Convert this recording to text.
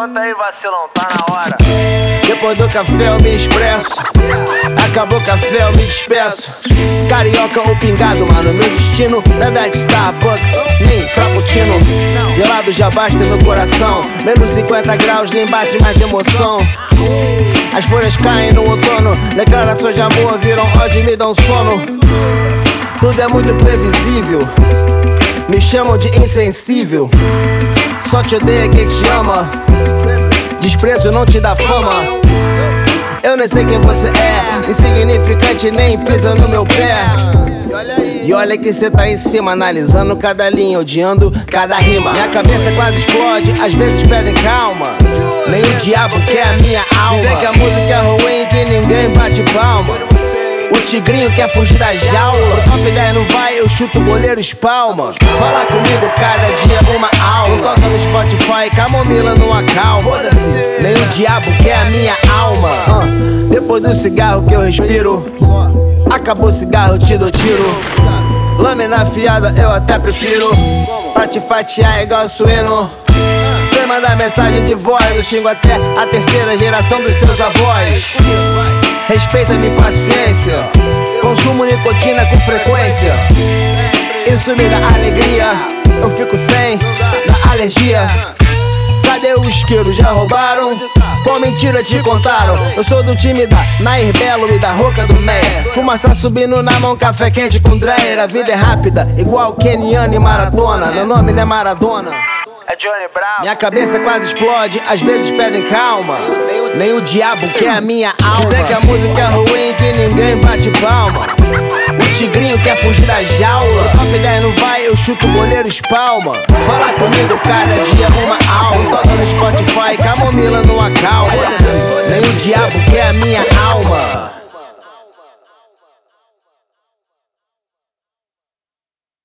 Bota aí, vacilão, tá na hora. Depois do café eu me expresso. Acabou o café eu me despeço. Carioca ou pingado, mano, meu destino nada de Starbucks, nem frappuccino. Gelado já basta no coração. Menos 50 graus, nem bate mais de emoção. As folhas caem no outono. Declarações de amor viram ódio e me dão sono. Tudo é muito previsível. Me chamam de insensível. Só te odeia quem te ama. Desprezo não te dá fama. Eu nem sei quem você é. Insignificante, nem pisa no meu pé. E olha que cê tá em cima, analisando cada linha, odiando cada rima. Minha cabeça quase explode, às vezes pedem calma. Nem o diabo quer a minha alma. Dizem que a música é ruim, que ninguém bate palma. O tigrinho quer fugir da jaula. O top 10 não vai, eu chuto o goleiro espalma. Fala comigo cada dia uma aula. Toca no Spotify, camomila não acalma. Foda-se, nem o diabo quer a minha alma. Depois do cigarro que eu respiro, acabou o cigarro, eu te dou tiro. Lâmina afiada eu até prefiro. Pra te fatiar igual suíno. Sem mandar mensagem de voz, eu xingo até a terceira geração dos seus avós. Respeita minha paciência. Consumo nicotina com frequência. Isso me dá alegria. Eu fico sem, da alergia. Cadê o isqueiro? Já roubaram? Qual mentira te contaram? Eu sou do time da Nair Belo e da Roca do Meia. Fumaça subindo na mão, café quente com Dreyer. A vida é rápida, igual Keniano e Maradona. Meu nome não é Maradona, é Johnny Bravo. Minha cabeça quase explode, às vezes pedem calma. Nem o diabo quer a minha alma. Dizem que a música é ruim, que ninguém bate palma. O tigrinho quer fugir da jaula. O top 10 não vai, eu chuto o goleiro espalma. Fala comigo cada dia uma aula. Toca no Spotify, camomila não acalma. Nem o diabo quer a minha alma.